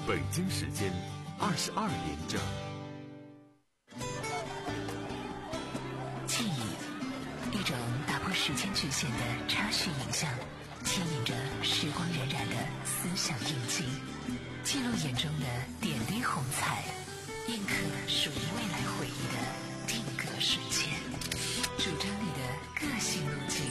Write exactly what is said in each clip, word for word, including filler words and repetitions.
北京时间二十二点整。 记忆，一种打破时间局限的插叙影像，牵引着时光荏苒的思想印记，记录眼中的点滴红彩，印刻属于未来回忆的定格瞬间，主张你的个性路径。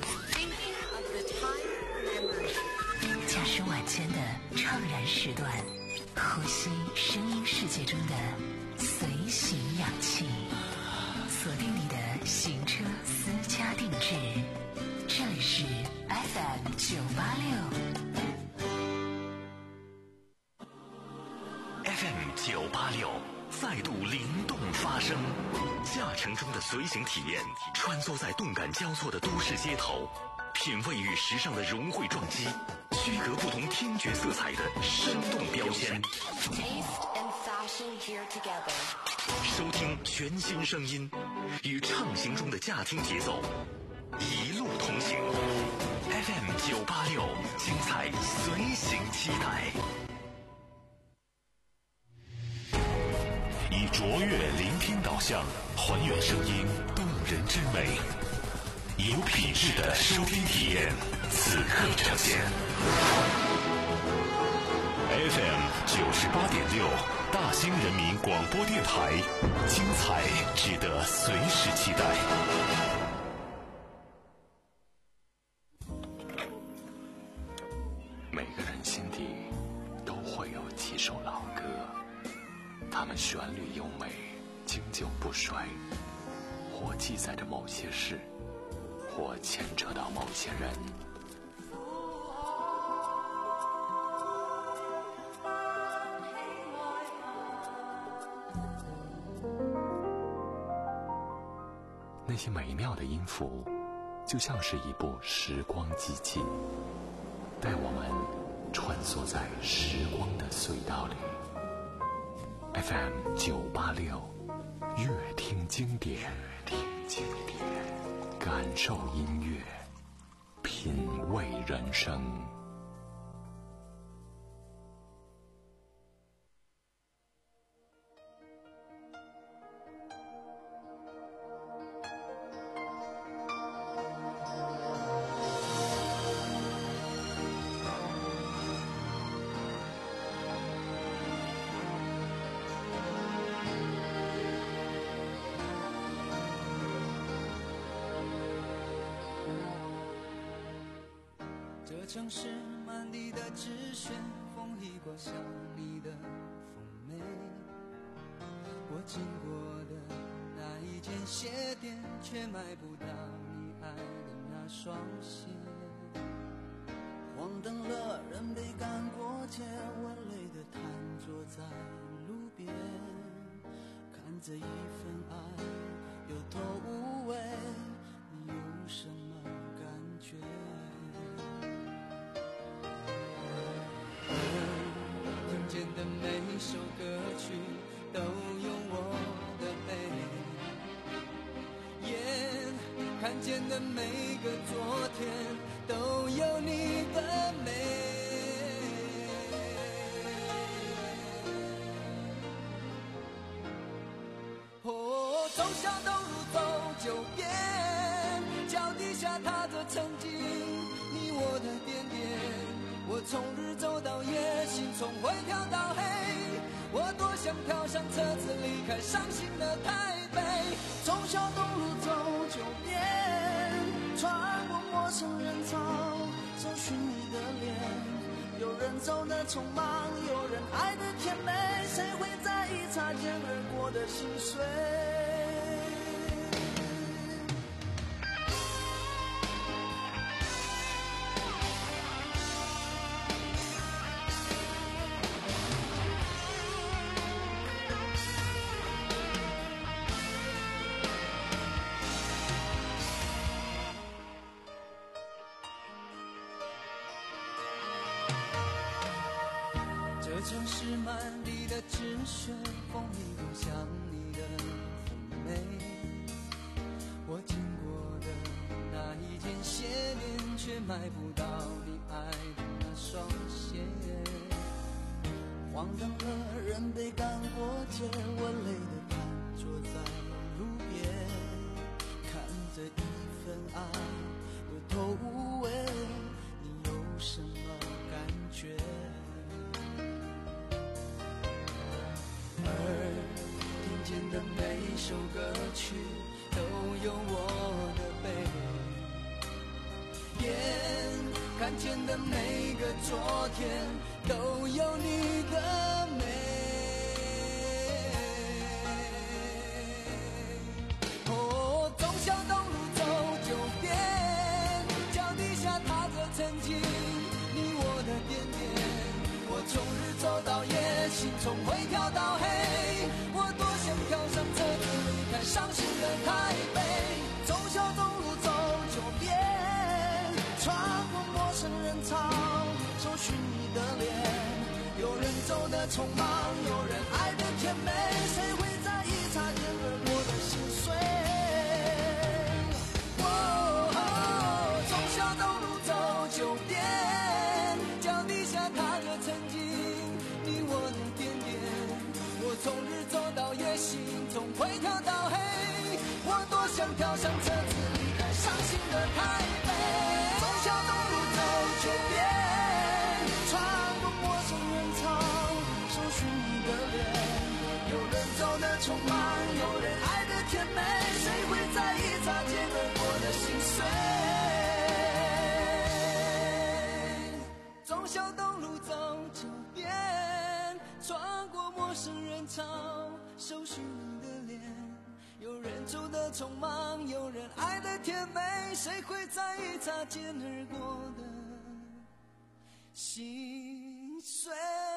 驾驶晚间的怅然时段，呼吸声音世界中的随行氧气，锁定你的行车私家定制。这里是 F M 九八六 F M 九八六再度灵动发声，驾乘中的随行体验，穿梭在动感交错的都市街头，品味与时尚的融汇撞击，区隔不同听觉色彩的生动标签。收听全新声音，与畅行中的驾听节奏，一路同行。F M 九八六，精彩随行期待。以卓越聆听导向，还原声音动人之美，有品质的收听体验，此刻呈现。F M 九十八点六，大兴人民广播电台，精彩值得随时期待。每个人心底都会有几首老歌，它们旋律优美，经久不衰，或记载着某些事，或牵扯到某些人。那些美妙的音符，就像是一部时光机器，带我们穿梭在时光的隧道里。F M 九八六，乐听经典，听经典，感受音乐，品味人生。 城市满地的纸屑，风一刮像你的妩媚。我经过的那一间鞋店，却买不到你爱的那双鞋。黄灯了，人被赶过街，我累得瘫坐在路边，看这一份爱有头无尾，你有什么感觉？听见的每首歌曲都有我的美，眼看见的每个昨天都有你的美。哦，走小东路走九遍，脚底下踏着曾经你我的点点。我从日走到夜，心从灰飘到黑，我多想跳上车子离开伤心的台北。从小东路走九遍，穿过陌生人潮，找寻你的脸。有人走得匆忙，有人爱得甜美，谁会在意擦肩而过的心碎？城市满地的纸屑，风一刮像你的妩媚。我经过的那一间鞋店，却买不到你爱的那双鞋。黄荒唐了，人得赶过街，我累得瘫坐在路边，看着一份爱有头无尾，你有什么感觉？而听见的每首歌曲都有我的背，眼看见的每个昨天都有你的美。哦，忠孝东路走九遍，脚底下踏着曾经你我的点点。我从日走到夜，心从灰跳到黑，我多想跳上车子离开伤心的台北。忠孝东路走九遍，穿过陌生人潮，搜寻你的脸。有人走得匆忙，有人爱得甜美，谁会在意擦肩而过的心碎？哦，忠孝东路走九遍，脚底下踏着曾经你我的点点。我从日走到夜，心从灰跳到黑，我多想跳上车子离开伤心的台北。忠孝东路走九遍，穿过陌生人潮，搜寻你的脸。有人走得匆忙，有人爱得甜美，谁会在意擦肩而过的心碎？忠孝东路走九遍，穿过陌生人潮，搜寻你的脸。有人走得匆忙，有人爱得甜美，谁会在意擦肩而过的心碎？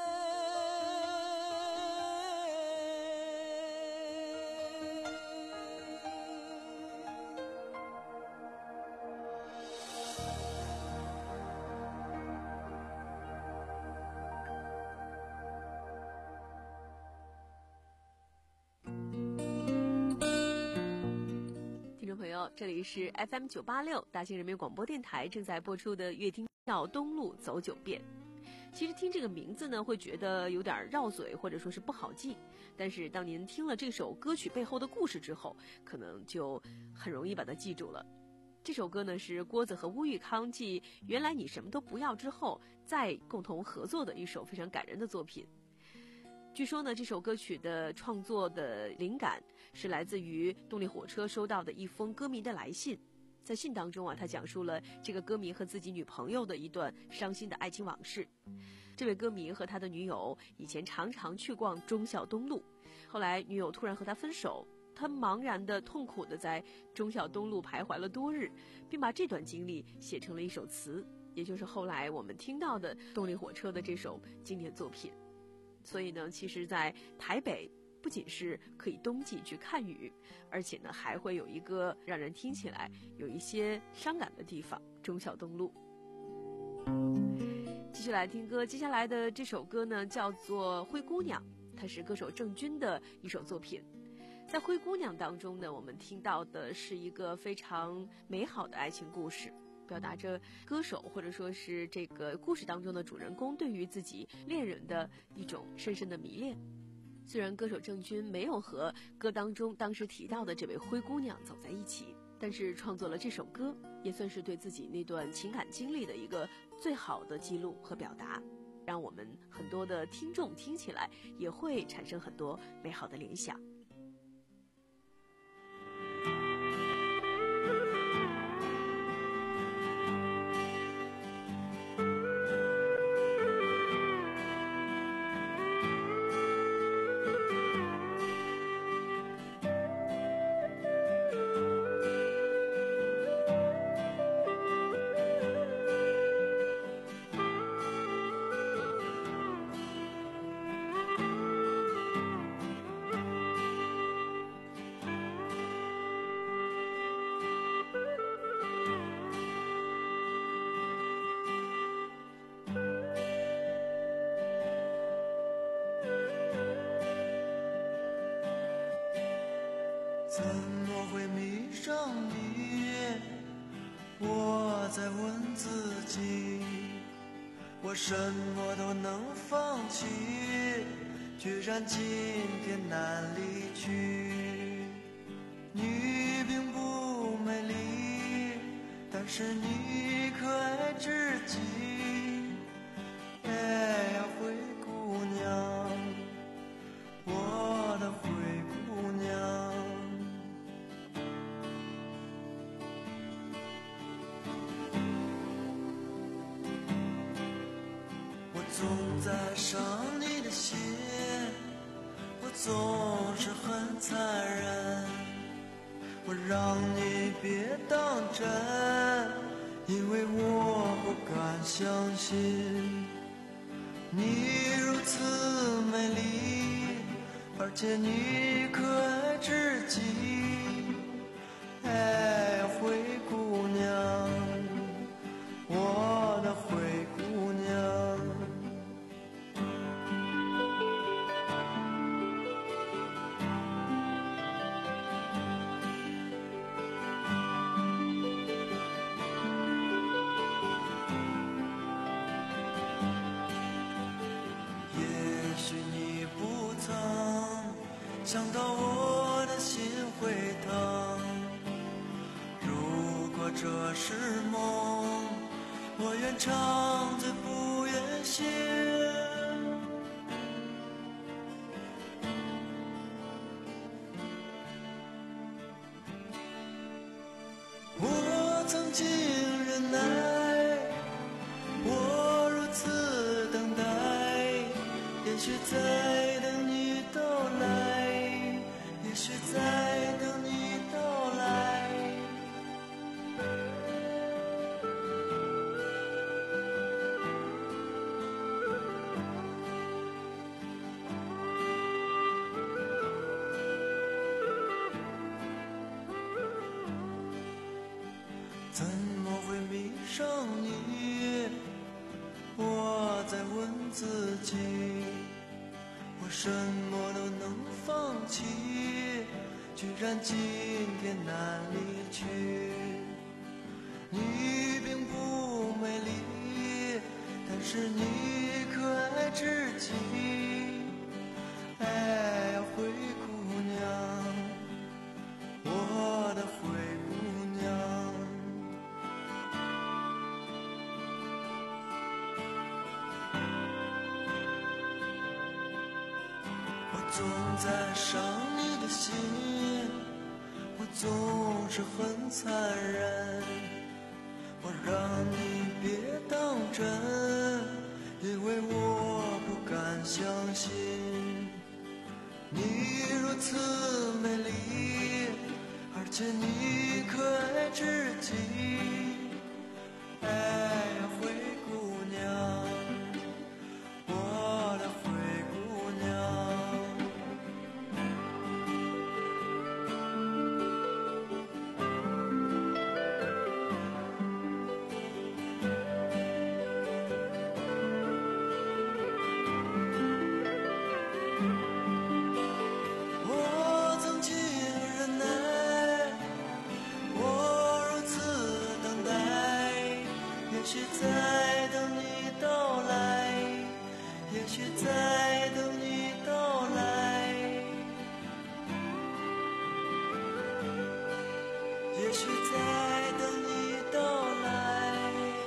听众朋友，这里是 F M 九八六大兴人民广播电台正在播出的乐听到东路走九遍。其实听这个名字呢，会觉得有点绕嘴，或者说是不好记。但是当您听了这首歌曲背后的故事之后，可能就很容易把它记住了。这首歌呢是郭子和乌玉康继《原来你什么都不要》之后再共同合作的一首非常感人的作品。据说呢，这首歌曲的创作的灵感是来自于动力火车收到的一封歌迷的来信。在信当中啊，他讲述了这个歌迷和自己女朋友的一段伤心的爱情往事。这位歌迷和他的女友以前常常去逛忠孝东路，后来女友突然和他分手，他茫然的痛苦的在忠孝东路徘徊了多日，并把这段经历写成了一首词，也就是后来我们听到的动力火车的这首经典作品。所以呢，其实在台北不仅是可以冬季去看雨，而且呢还会有一个让人听起来有一些伤感的地方——忠孝东路。继续来听歌，接下来的这首歌呢叫做《灰姑娘》，它是歌手郑钧的一首作品。在《灰姑娘》当中呢，我们听到的是一个非常美好的爱情故事，表达着歌手或者说是这个故事当中的主人公对于自己恋人的一种深深的迷恋。虽然歌手郑钧没有和歌当中当时提到的这位灰姑娘走在一起，但是创作了这首歌也算是对自己那段情感经历的一个最好的记录和表达，让我们很多的听众听起来也会产生很多美好的联想。 怎么会迷上你？我在问自己， 我什么都能放弃，居然今天难离去。你并不美丽，但是你可爱至极。哎呀，灰姑娘，我的灰姑娘。我总在伤你的心，我总是很残忍，我让你别当真，因为我不敢相信你如此美丽，而且你可爱至极。哎，灰姑娘，我的灰姑娘。想到我的心会疼，如果这是梦，我愿长醉不愿醒。我曾经忍耐，我如此等待，也许在等你到来，也许在等你到来。怎么会迷上你？我在问自己，我什么都能放弃，居然今天难离去。你并不美丽，但是你可爱至极。哎呀，灰姑娘，我的灰姑娘。我总在伤你的心，我总是很残忍，我让你别当真，因为我不敢相信你如此美丽，而且你可爱至极。哎呀，灰姑娘，我的灰姑娘。也许在等你到来，也许在等你到来，也许在等你到来。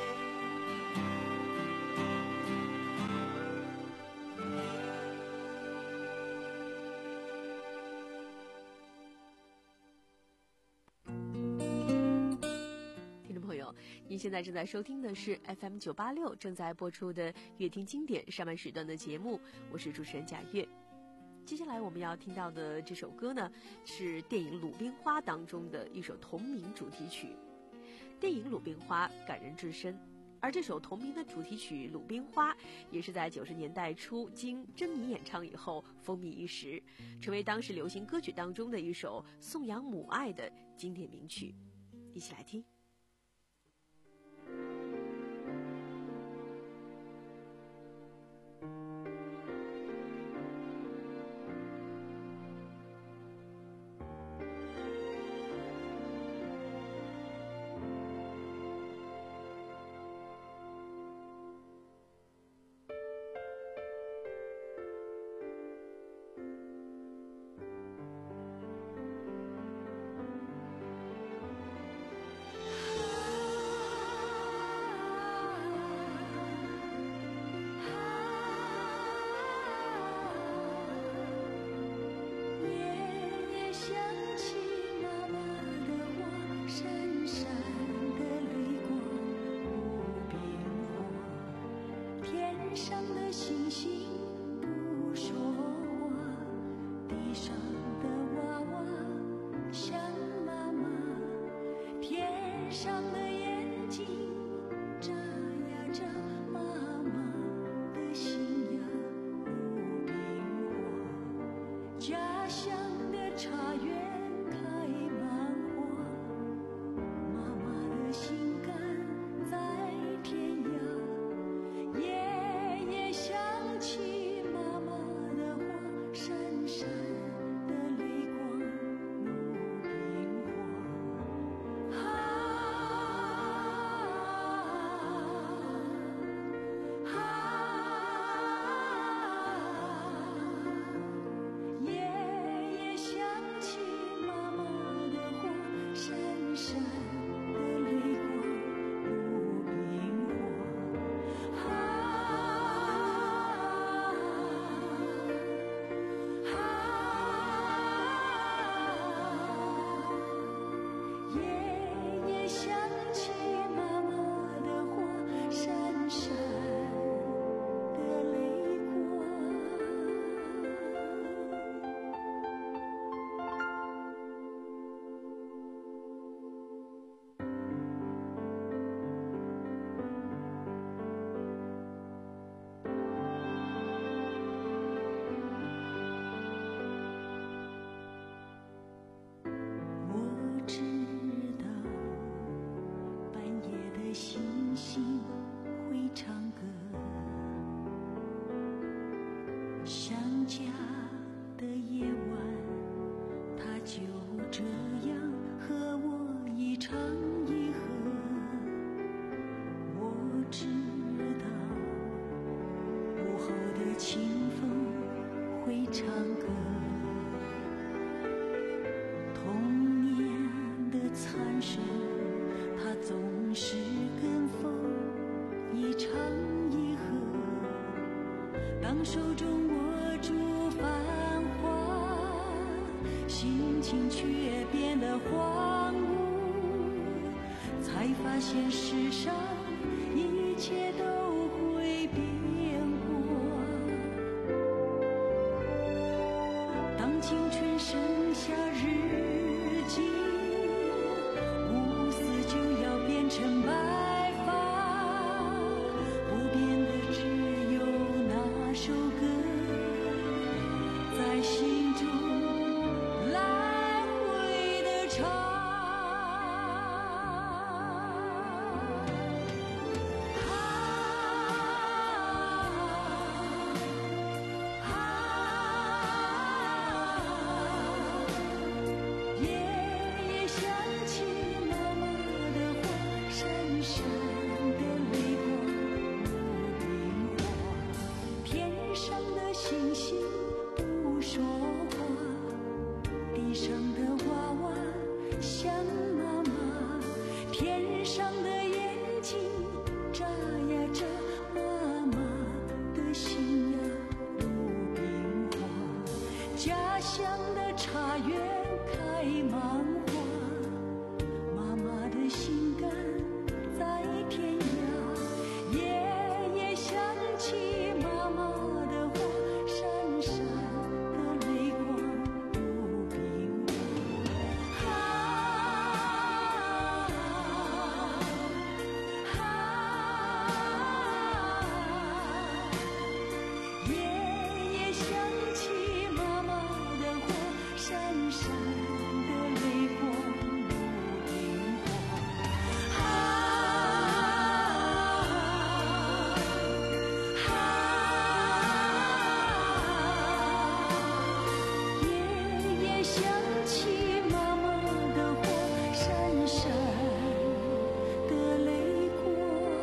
您现在正在收听的是 F M 九八六正在播出的乐听经典上半时段的节目，我是主持人贾月。接下来我们要听到的这首歌呢，是电影《鲁冰花》当中的一首同名主题曲。电影《鲁冰花》感人至深，而这首同名的主题曲《鲁冰花》也是在九十年代初经珍妮演唱以后风靡一时，成为当时流行歌曲当中的一首颂扬母爱的经典名曲。一起来听。 星不说话，地上的娃娃像妈妈，天上的眼睛眨呀眨，妈妈的心呀如冰花，家乡的茶园开满花，妈妈的心肝在天涯，夜夜想起妈妈的话，闪闪的泪光如冰花。啊啊，夜夜想起妈妈的话，闪闪的泪光如冰花。啊啊，夜夜想起妈妈的话，闪闪的泪光。我知道半夜的星星会唱歌，想家的夜晚，它就这样和我一唱一和。我知道午后的清风会唱歌，童年的残声，它总是跟风一唱一和。当手中握住繁华，心情却变得荒芜，才发现世上一切都会变过。当青春剩下日记，乌丝就要变成白发，不变的只有那首歌，在心中来回的唱。夜夜想起妈妈的话，闪闪的泪光如冰花，天上的星星不说话，地上的娃娃像妈妈，天上的眼睛眨呀眨，妈妈的心呀如冰花，家乡的茶园开满花，妈妈的心肝在天涯，夜夜想起妈妈的话，闪闪的泪光如冰花。啊啊，夜夜想起妈妈的话，闪闪的泪光如冰花。啊啊，夜夜想起妈妈的话，闪闪的泪光。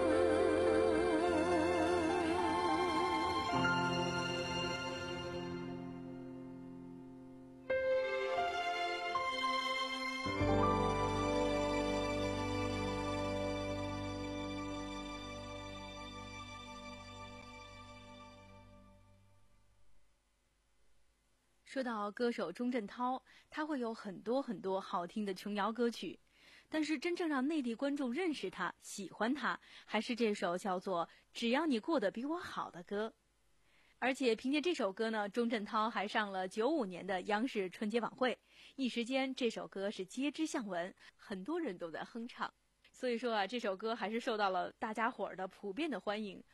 说到歌手钟镇涛，他会有很多很多好听的琼瑶歌曲，但是真正让内地观众认识他、喜欢他，还是这首叫做《只要你过得比我好》的歌。 而且凭借这首歌呢，钟镇涛还上了九五年的央视春节晚会，一时间这首歌是街知巷闻，很多人都在哼唱。所以说啊，这首歌还是受到了大家伙儿的普遍的欢迎。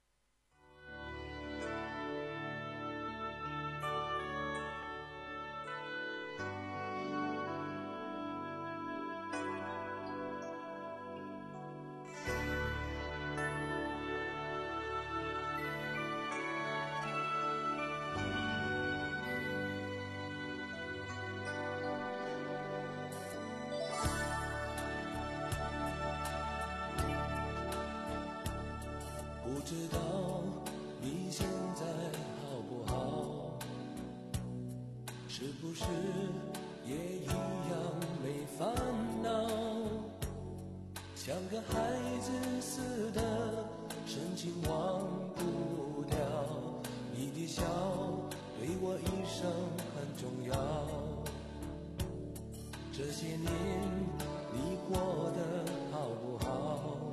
不知道你现在好不好，是不是也一样没烦恼，像个孩子似的深情忘不掉，你的笑对我一生很重要，这些年你过得好不好，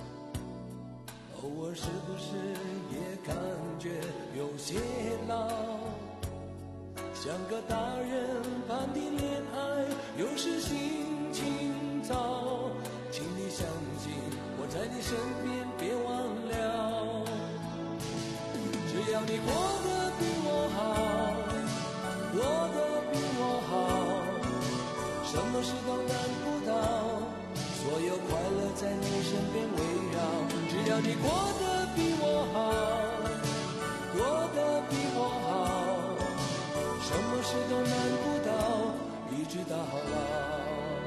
偶尔是不是也感觉有些老，像个大人般的恋爱有时心情糟，请你相信我在你身边别忘了，只要你过得比我好，过得比我好，什么事都难不倒，所有快乐在你身边围绕，只要你过得比我好，过得比我好，什么事都难不倒，一直到老。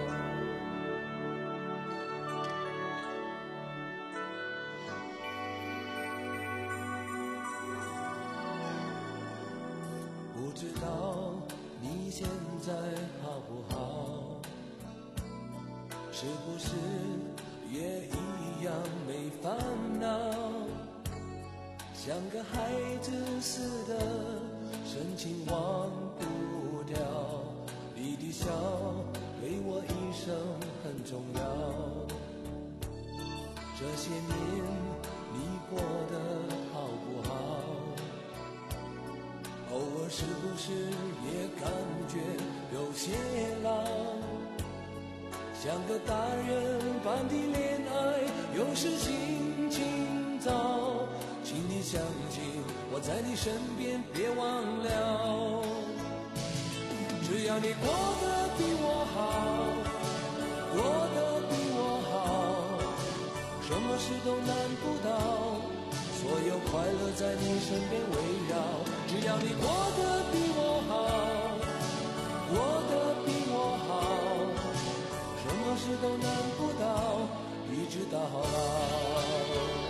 不知道你现在好不好，是不是也一样没烦恼，像个孩子似的深情忘不掉，你的笑对我一生很重要，这些年你过得好不好，偶尔是不是也感觉有些老，像个大人般的恋爱有时心情糟，请你相信我在你身边别忘了，只要你过得比我好，过得比我好，什么事都难不倒，所有快乐在你身边围绕，只要你过得比我好，过得比我好，什么事都难不倒，一直到老。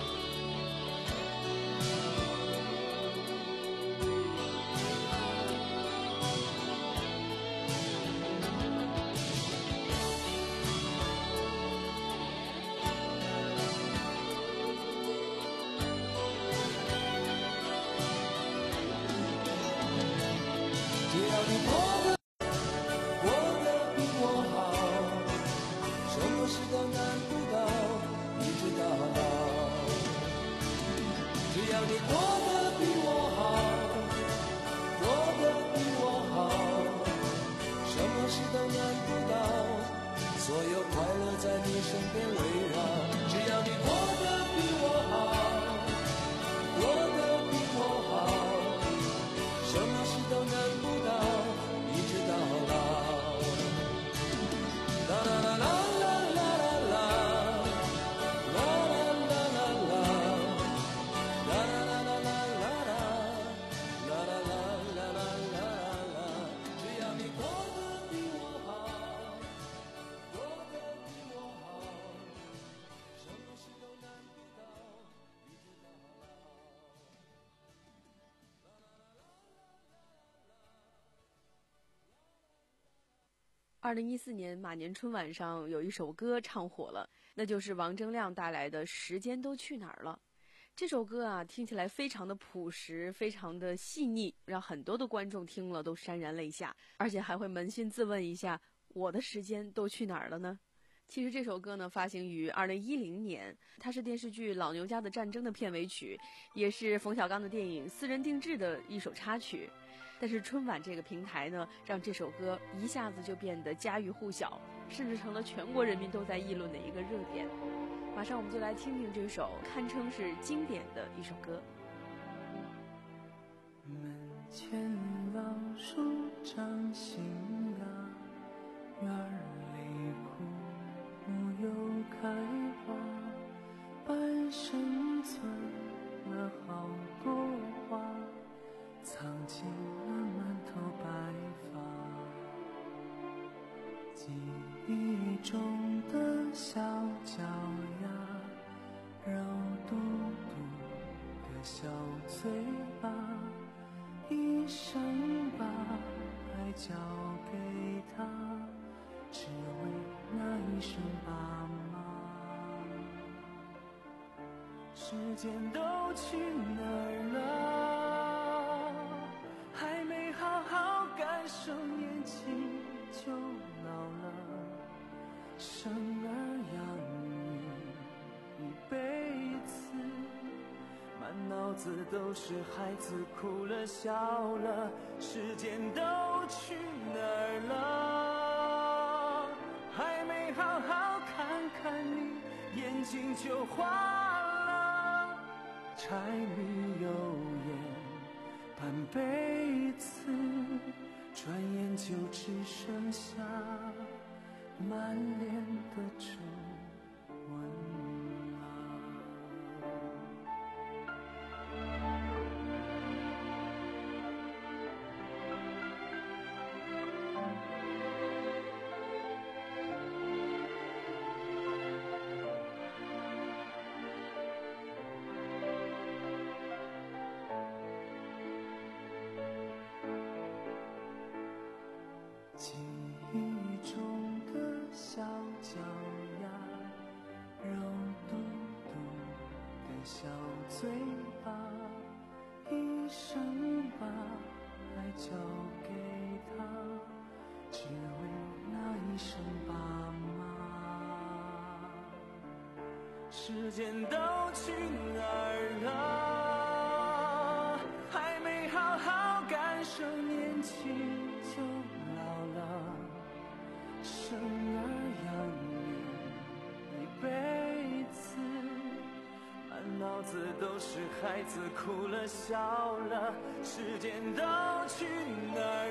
只要你过得过得比我好，什么事都难不倒，一直到老。只要你过得比我好，过得比我好，什么事都难不倒，所有快乐在你身边围绕。只要你过得比我好，过得比我好，什么事都难不倒，一直到老。啦啦啦啦啦啦啦，啦啦啦啦啦，啦啦啦啦啦啦，啦啦啦啦啦啦啦。只要你过得比我好，过得比我好，什么事都难不倒，一直到老。 二零一四年马年春晚上有一首歌唱火了，那就是王铮亮带来的《时间都去哪儿了》。这首歌啊，听起来非常的朴实，非常的细腻，让很多的观众听了都潸然泪下，而且还会扪心自问一下，我的时间都去哪儿了呢？ 其实这首歌呢，发行于二零一零年，它是电视剧《老牛家的战争》的片尾曲，也是冯小刚的电影《私人定制》的一首插曲。但是春晚这个平台呢，让这首歌一下子就变得家喻户晓，甚至成了全国人民都在议论的一个热点。马上我们就来听听这首堪称是经典的一首歌。 门前老树长新芽，院里枯木又开花，半生存了好多话，藏进了满头白发。记忆中的小脚丫，肉嘟嘟的小嘴巴，一生把爱交给他，只为那一声爸妈。时间都去哪儿了？还没好好感受年轻就老了。生儿养女一辈子，满脑子都是孩子哭了笑了，时间都去哪儿了？还没好好看看你，眼睛就花了。柴米油盐半辈子，转眼就只剩下满脸的皱纹啊。记忆中的小脚丫，肉嘟嘟的小嘴巴，一生把爱交给他，只为那一声爸妈。时间都去哪儿了？还没好好感受年轻就老了。生儿养女一辈子，满脑子都是孩子哭了笑了，时间都去哪儿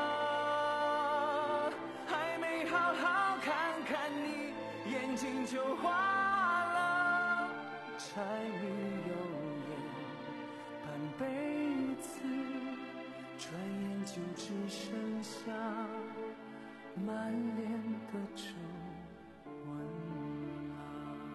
了？还没好好看看你，眼睛就花了。柴米油盐半辈子，转眼就只剩下满脸的皱纹啊。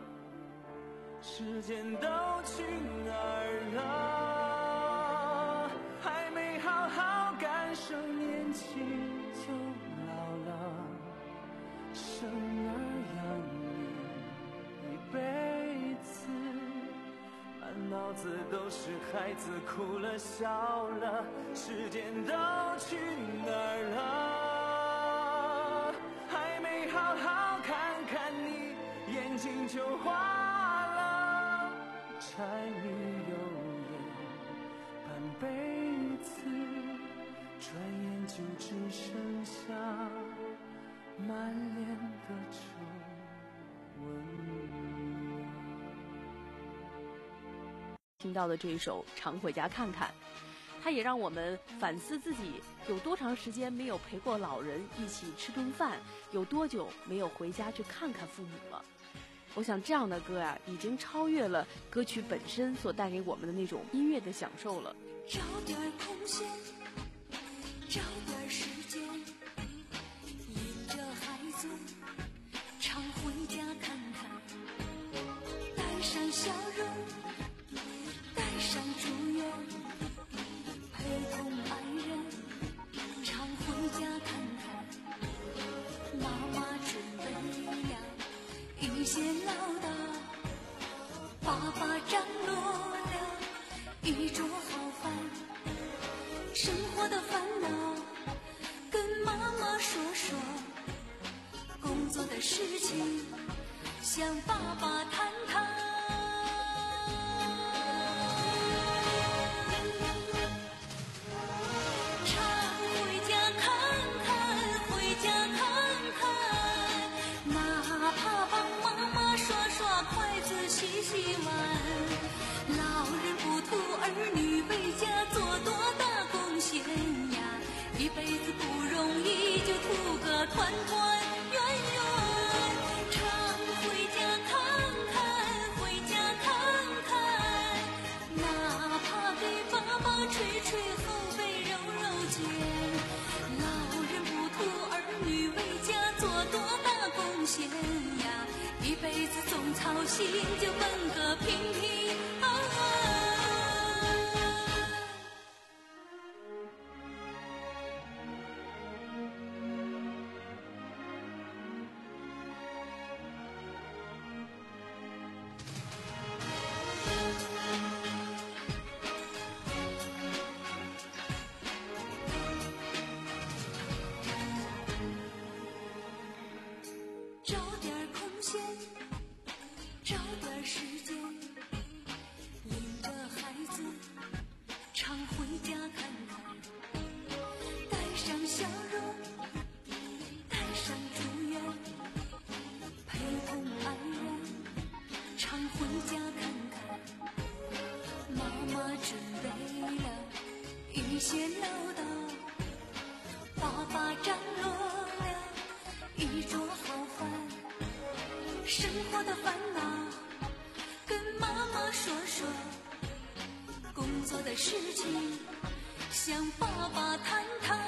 时间都去哪儿了？还没好好感受年轻就老了。生儿养女一辈子，满脑子都是孩子哭了笑了，时间都去哪儿了？还没好好看看你，眼睛就花了。柴米油盐半辈子，转眼就只剩下满脸的皱纹。 听到的这一首《常回家看看》，它也让我们反思自己有多长时间没有陪过老人一起吃顿饭，有多久没有回家去看看父母了。我想这样的歌呀、啊，已经超越了歌曲本身所带给我们的那种音乐的享受了。 找点空闲，找点时间，引着孩子常回家看看，带上笑容，带上祝愿，陪同爱人常回家看看。妈妈准备了一些唠叨，爸爸张罗了一桌好饭，生活的烦恼跟妈妈说说，工作的事情向爸爸谈谈。常回家看看，回家看看，哪怕帮妈妈刷刷筷子、洗洗碗。老人不图儿女为家做多大贡献呀，一辈子不容易，就图个团团圆圆。常回家看看，回家看看，哪怕给爸爸捶捶后背、揉揉肩。老人不图儿女为家做多大贡献呀，一辈子总操心，就奔个平平安安。找点空闲，找点时间，领着孩子常回家看看，带上笑容，带上祝愿，陪同爱人常回家看看。妈妈准备了一些唠叨，爸爸张罗了一桌好饭，生活的烦恼跟妈妈说说，工作的事情向爸爸谈谈。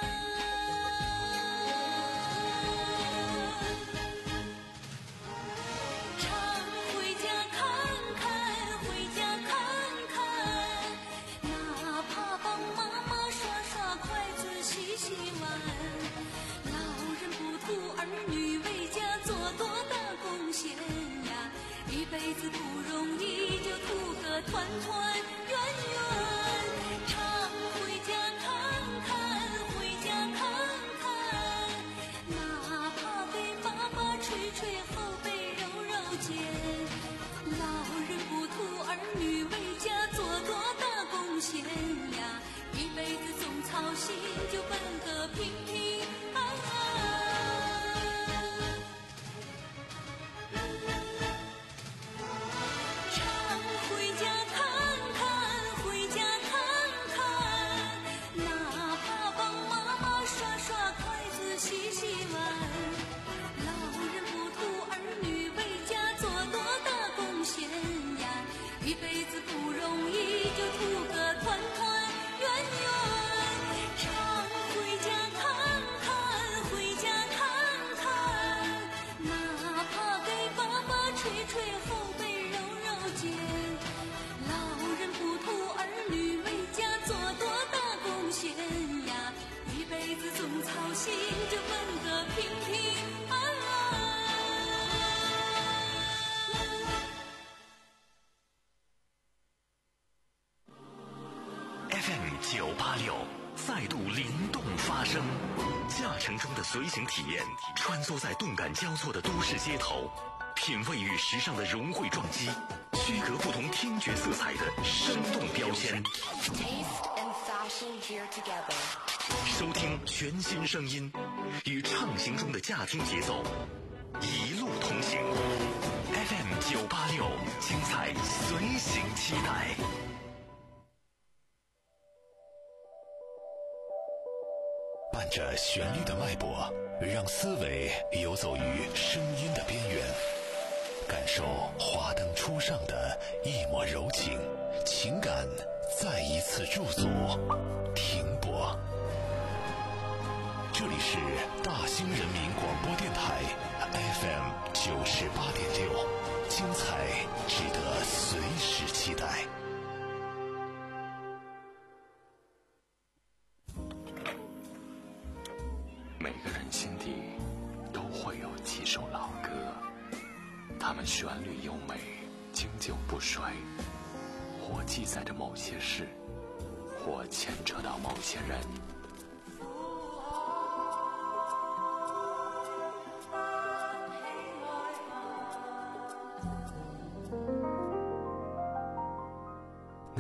常回家看看，回家看看，哪怕帮妈妈刷刷筷子、洗洗碗。老人不图儿女为家做多大贡献呀，一辈子不容易，就图个团团圆圆。常回家看看，回家看看，哪怕给爸爸捶捶后背、揉揉肩。老人不图儿女为家做多大贡献呀，一辈子总操心，就奔个平平安安。常回家看看，回家看看，哪怕帮妈妈刷刷筷子、洗洗碗。老人不图儿女为家做多大贡献呀，一辈子不容易，就图个团团圆圆。常回家看看，回家看看，哪怕给爸爸捶捶后背、揉揉肩。老人不图儿女为家做多大贡献呀，一辈子总操心，就奔个平平安安。 F M 九八六再度灵动发声，驾乘中的随行体验，穿梭在动感交错的都市街头，品味与时尚的融汇撞击，区隔不同听觉色彩的生动标签。收听全新声音，与畅行中的驾听节奏，一路同行。F M 九八六，精彩随行期待。伴着旋律的脉搏，让思维游走于声音的边缘，感受华灯初上的一抹柔情，情感再一次驻足停泊。这里是大兴人民广播电台 F M 九十八点六，精彩值得随时期待。每个人心底都会有几首老歌，它们旋律优美，经久不衰，或记载着某些事，或牵扯到某些人。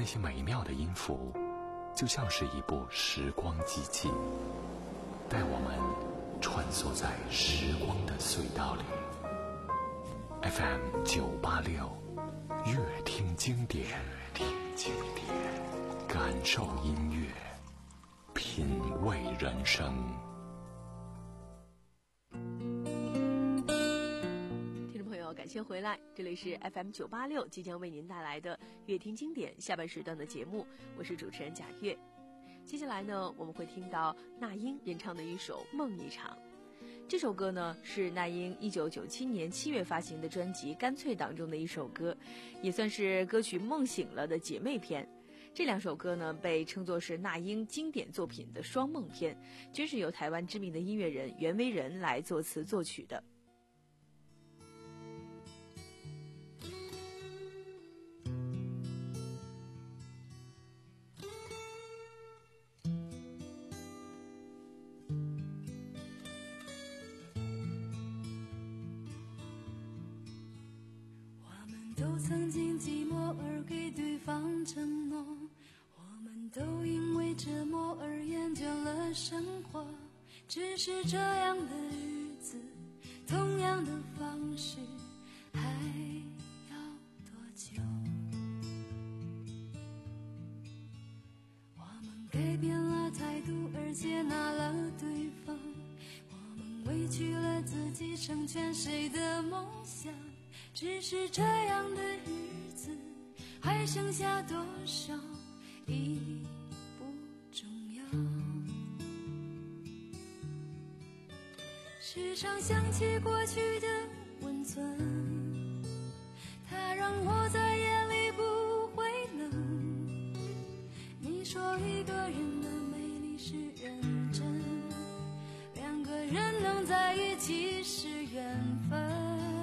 些美妙的音符就像是一部时光机器，带我们穿梭在时光的隧道里。 F M 九八六，乐听经典，听经典，感受音乐，品味人生。 听众朋友，感谢回来，这里是 F M 九八六即将为您带来的乐听经典下半时段的节目，我是主持人贾月。接下来呢，我们会听到那英演唱的一首《梦一场》。这首歌呢是那英一九九七年七月发行的专辑《干脆》当中的一首歌，也算是歌曲《梦醒了》的姐妹篇。这两首歌呢被称作是那英经典作品的双梦篇，均是由台湾知名的音乐人袁惟仁来作词作曲的。 都曾经寂寞而给对方承诺，我们都因为折磨而厌倦了生活。只是这样的日子，同样的方式，还要多久？我们改变了态度而接纳了对方，我们委屈了自己成全谁的梦想。只是这样的日子，还剩下多少已不重要。时常想起过去的温存，它让我在夜里不会冷。你说一个人的美丽是认真，两个人能在一起是缘分。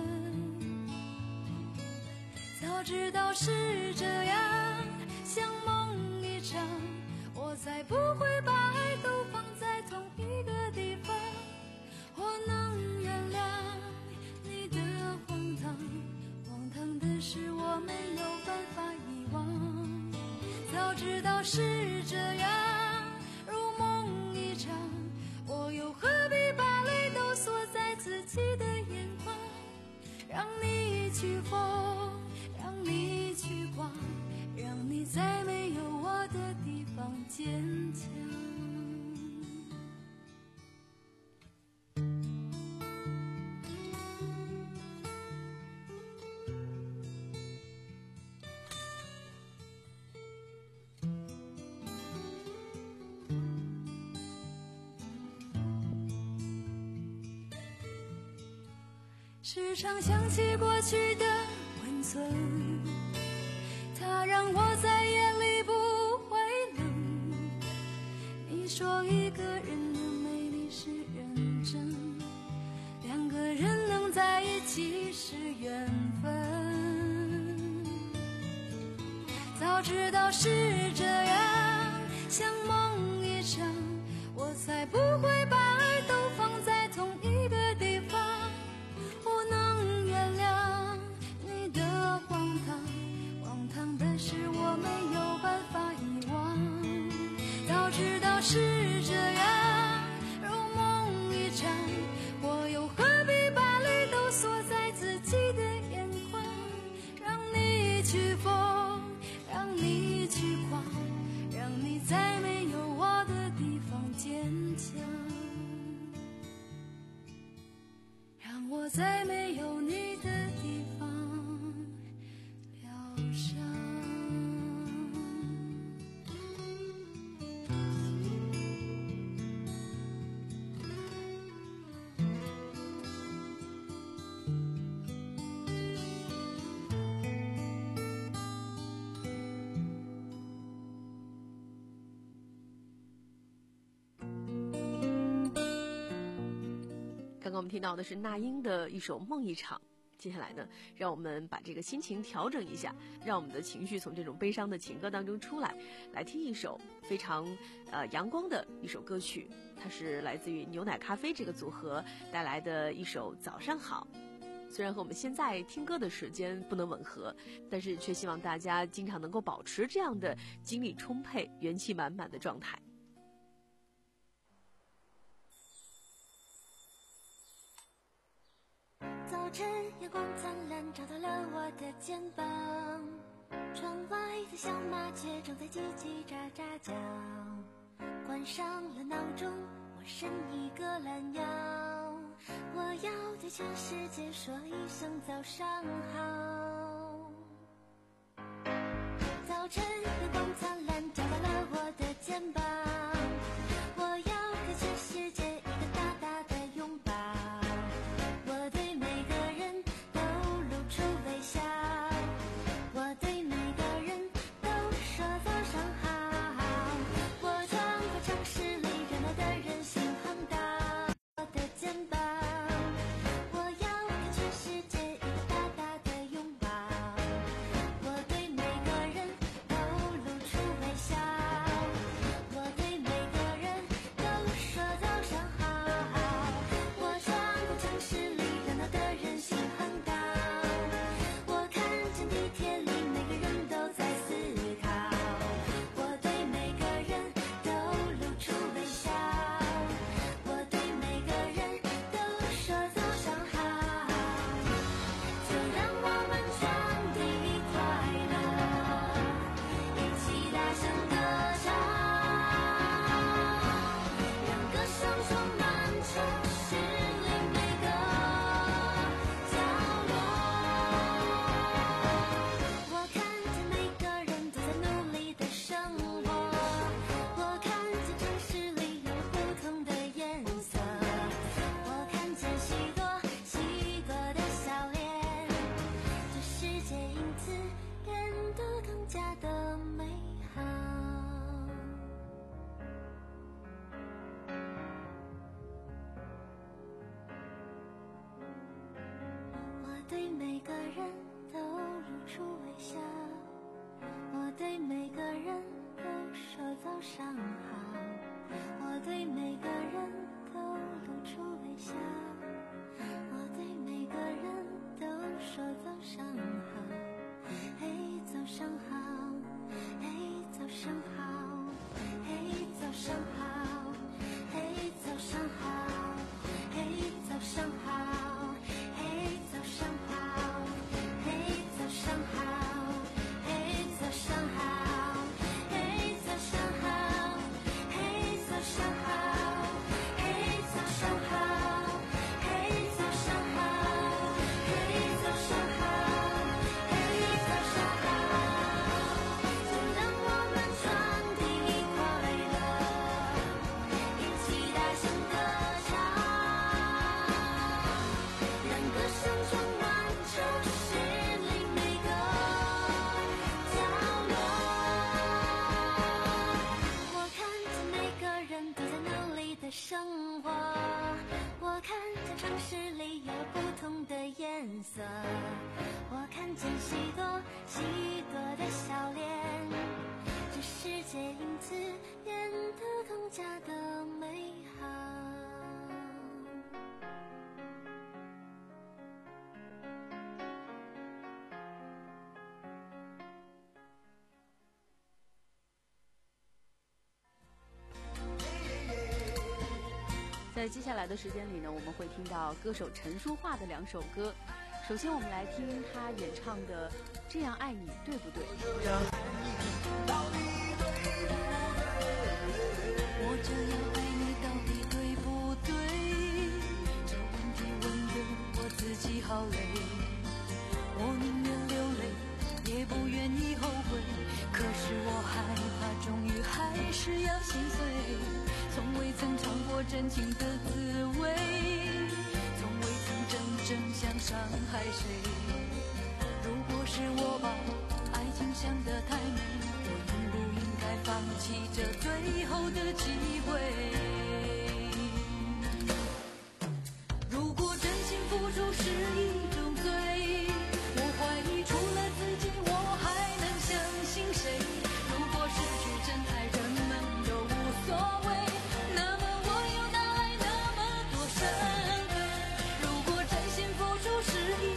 早知道是这样，像梦一场，我才不会把爱都放在同一个地方。我能原谅你的荒唐，荒唐的是我没有办法遗忘。早知道是这样，如梦一场，我又何必把泪都锁在自己的眼眶，让你去疯，让你去逛，让你在没有我的地方坚强。时常想起过去的温存，它让我在夜里不会冷。你说一个人的美丽是认真，两个人能在一起是缘分。早知道是这样，像梦一场，我才不会把爱都放在同一个地方。我能原谅你的荒唐，荒唐的是我没有办法遗忘。早知道是这样，如梦一场，我又何必把泪都锁在自己的眼眶，让你去疯，让你去狂，让你在没有我的地方坚强，让我在没有你的地方疗伤。 刚刚我们听到的是那英的一首《梦一场》，接下来呢，让我们把这个心情调整一下，让我们的情绪从这种悲伤的情歌当中出来，来听一首非常呃阳光的一首歌曲，它是来自于牛奶咖啡这个组合带来的一首《早上好》。 虽然和我们现在听歌的时间不能吻合，但是却希望大家经常能够保持这样的精力充沛、元气满满的状态。 早晨阳光灿烂，照到了我的肩膀，窗外的小麻雀正在叽叽喳喳叫，关上了闹钟，我伸一个懒腰，我要对全世界说一声早上好。早晨阳光灿烂，照到了我的肩膀，我要给全世界一个大大的拥抱，我对每个人都露出微笑，我对每个人都说早上好。我穿过城市里热闹的人行横道，我的肩膀，我要给全世界一个大大的拥抱，我对每个人都露出微笑，我对每个人都说早上好。我穿过城市里热闹的人行横道，我看见地铁里每个人都在思考，我对每个人都露出微笑，我对每个人都说早上好。就让我们传递快乐，一起大声歌唱，让歌声充满城市里每个角落。我看见每个人都在努力的生活，我看见城市里有不同的颜色，我看见许多许多的笑脸，这世界因此变得更加的美好。我对每个人都露出微笑，我对每个人都说早上好，我对每个人都露出微笑，我对每个人都说早上好。嘿，早上好，嘿，早上好，嘿，早上好，嘿，早上好，嘿，早上好，嘿，早上好，嘿，早上好，嘿，早上好，嘿，早上好，嘿，早上好，嘿，早上好，嘿，早上好，嘿，早上好，嘿，早上好。就让我们传递快乐，一起大声歌唱，让歌声充满城市里每个角落。我看见每个人都在努力的生活，我看见城市里有不同的颜色，我看见许多许多的笑脸，这世界因此变得更加的美好。 在接下来的时间里呢，我们会听到歌手陈淑桦的两首歌。首先，我们来听她演唱的《这样爱你对不对》。 我这样爱你到底对不对？这问题问得我自己好累，我宁愿流泪，也不愿意后悔。可是我害怕，终于还是要心碎。从未曾尝过真情的滋味，从未曾真正想伤害谁。如果是我把爱情想得太美，我应不应该放弃这最后的机会？如果真心付出是一种罪，我怀疑除了自己，我还能相信谁？如果失去真爱，人们都无所谓，那么我又哪来那么多伤痕？如果真心付出是一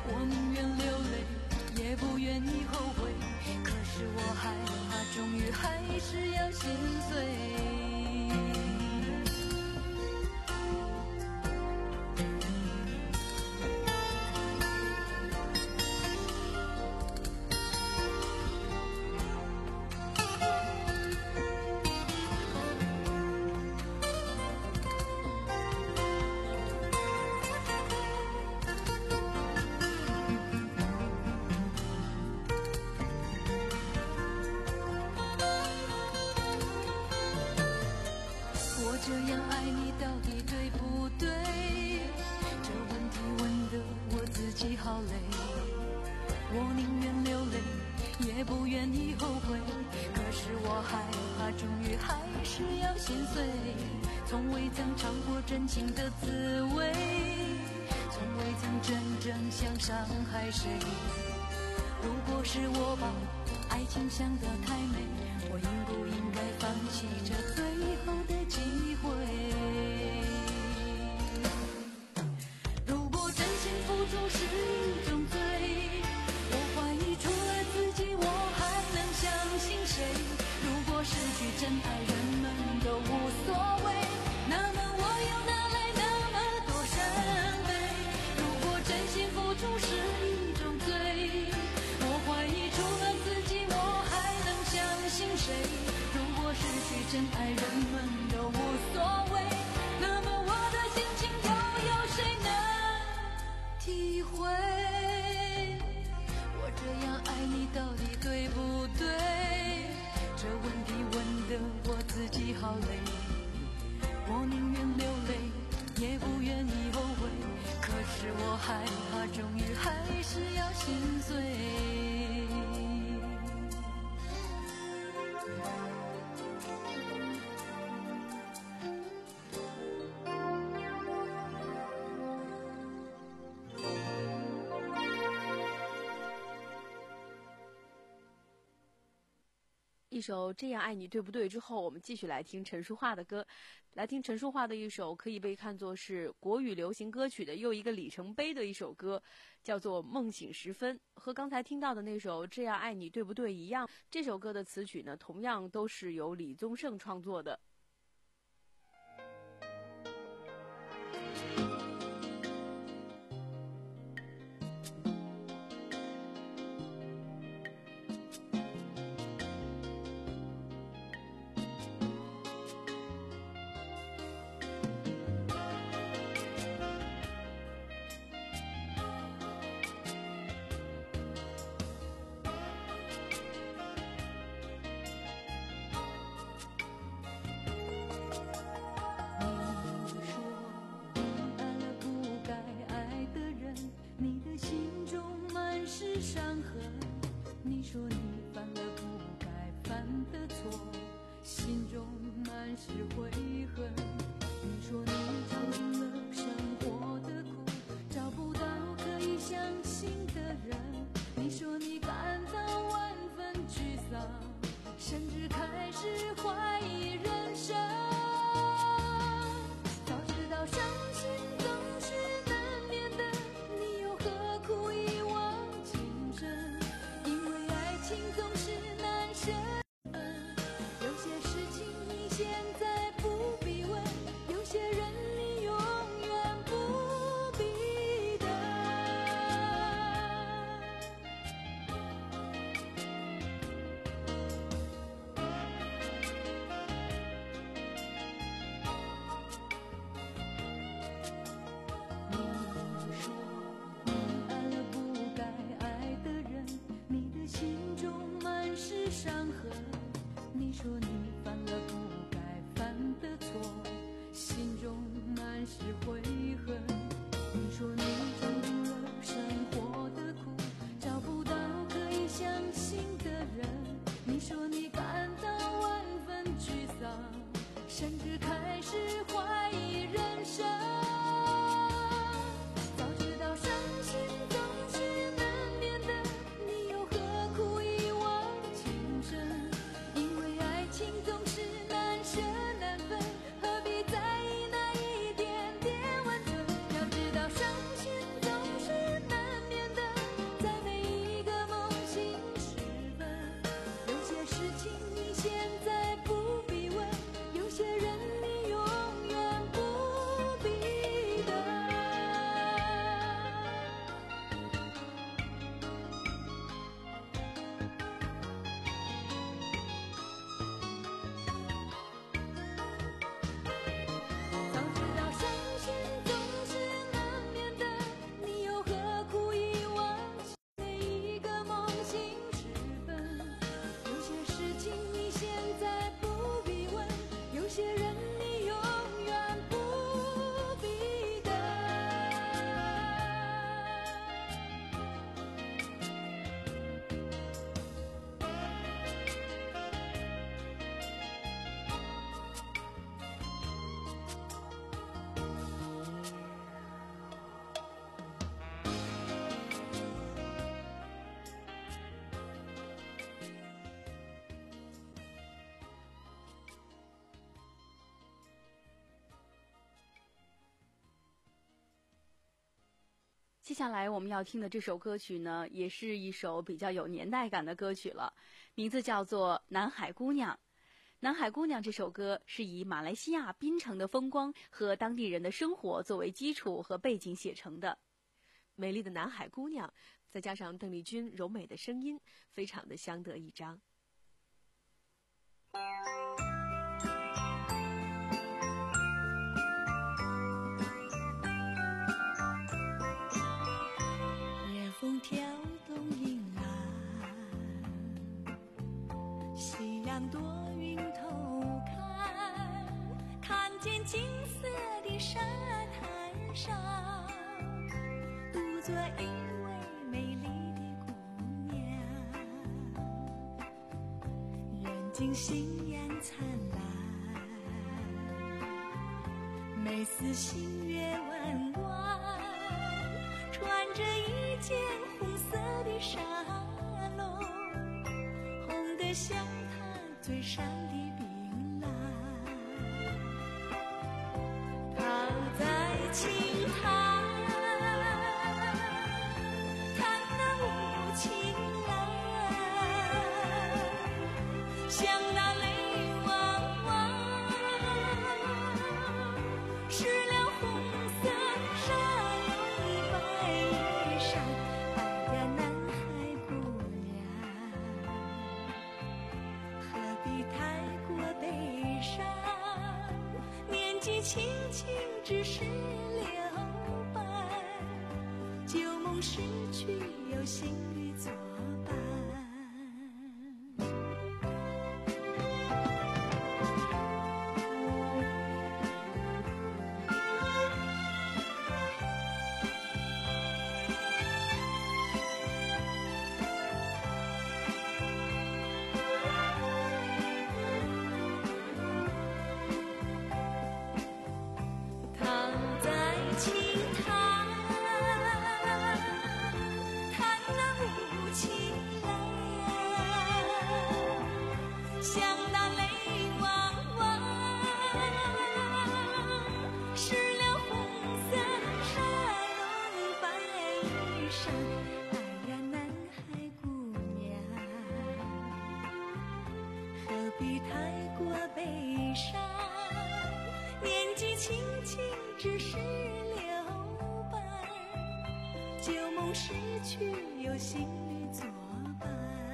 我宁愿流泪，也不愿意后悔。可是我害怕，终于还是要心碎。这样爱你到底对不对？这问题问得我自己好累。我宁愿流泪，也不愿意后悔。可是我害怕，终于还是要心碎。从未曾尝过真情的滋味，从未曾真正想伤害谁。如果是我把爱情想得太美，我应不应该放弃这最后的机会？如果真心付出是一种罪，我怀疑除了自己我还能相信谁？如果失去真爱人们都无所谓，那么我又哪来那么多伤悲？如果真心付出是一种罪，我怀疑除了自己我还能相信谁？如果失去真爱人们都无所谓，那么我的心情又有谁能体会？我这样爱你到底对不对？这问题问得我自己好累。我宁愿流泪，也不愿意后悔。可是我害怕，终于还是要心碎。 一首《这样爱你对不对》之后，我们继续来听陈淑桦的歌，来听陈淑桦的一首可以被看作是国语流行歌曲的又一个里程碑的一首歌，叫做《梦醒时分》。和刚才听到的那首《这样爱你对不对》一样，这首歌的词曲呢，同样都是由李宗盛创作的。 你说你犯了不该犯的错，心中满是悔恨。你说你尝尽了生活的苦，找不到可以相信的人。你说你感到万分沮丧，甚至开始怀疑人生。早知道伤心总是难免的，你又何苦一往情深？情总是难舍，有些事情你现在不必问，有些人接下来我们要听的这首歌曲呢，也是一首比较有年代感的歌曲了，名字叫做《南海姑娘》。南海姑娘这首歌是以马来西亚槟城的风光和当地人的生活作为基础和背景写成的。 美丽的南海姑娘，再加上邓丽君柔美的声音，非常的相得益彰。 夜风挑动银浪，夕阳躲云头看，看见金色的沙滩上，独坐一位美丽的姑娘，眼睛星阳灿烂，美似新月弯弯，穿着一件红色的纱笼，红得像她嘴上的槟榔。她在青滩看那雾晴蓝，像那泪汪汪，湿了红色纱笼白衣裳。哎呀，南海姑娘，何必太过悲伤？年纪轻轻只是留白，旧梦逝去有新侣作伴。躺在青滩，看那雾晴蓝，像那泪汪汪，湿了红色纱笼白衣裳。哎呀，南海姑娘，何必太过悲伤？年纪轻轻只是留白，旧梦逝去有新侣作伴。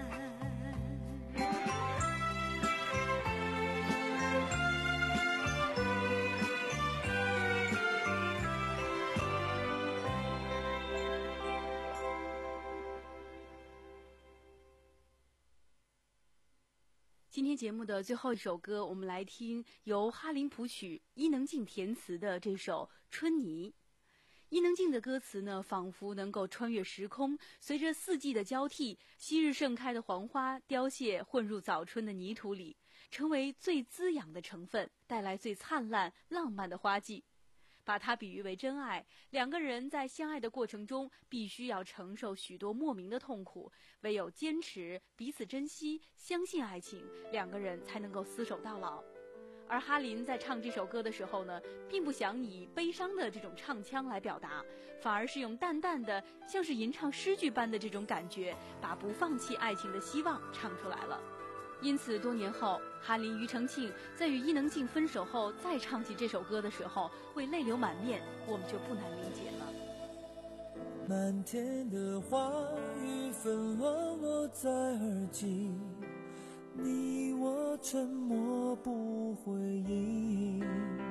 今天节目的最后一首歌，我们来听由哈林谱曲、伊能静填词的这首《春泥》。伊能静的歌词呢，仿佛能够穿越时空，随着四季的交替，昔日盛开的黄花凋谢，混入早春的泥土里，成为最滋养的成分，带来最灿烂浪漫的花季。把它比喻为真爱，两个人在相爱的过程中必须要承受许多莫名的痛苦，唯有坚持彼此珍惜，相信爱情，两个人才能够厮守到老。而哈林在唱这首歌的时候呢，并不想以悲伤的这种唱腔来表达，反而是用淡淡的像是吟唱诗句般的这种感觉，把不放弃爱情的希望唱出来了。因此多年后，哈林、庾澄庆在与伊能静分手后再唱起这首歌的时候，会泪流满面，我们就不难理解了。 漫天的花雨纷乱落在耳际，你我沉默不回应，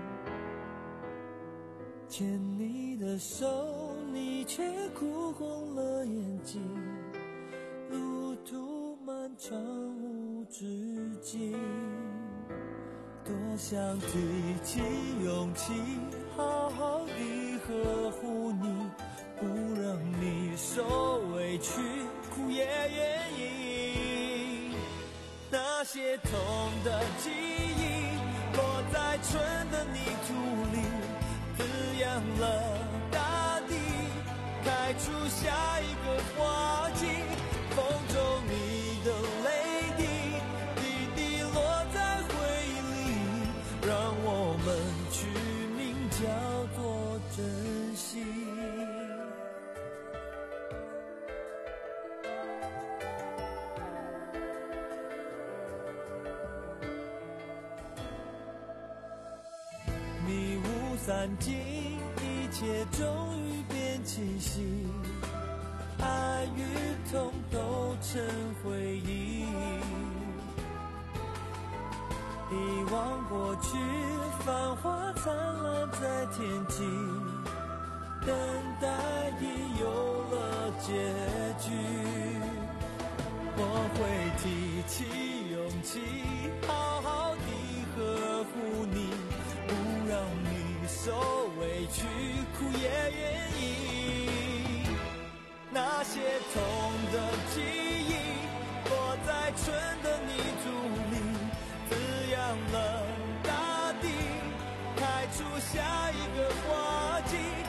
牵你的手，你却哭红了眼睛，路途漫长无止境，多想提起勇气，好好地呵护你，不让你受委屈，苦也愿意。那些痛的记忆，落在春的泥土里，滋养了大地，开出下一个花季。风中你的泪滴，滴滴落在回忆里，让我们取名叫做珍惜。 散尽，一切终于变清晰，爱与痛都成回忆。遗忘过去，繁华灿烂在天际，等待已有了结局。我会提起勇气，好好地呵护你，不让你受委屈，苦也愿意。那些痛的记忆，落在春的泥土里，滋养了大地，开出下一个花季。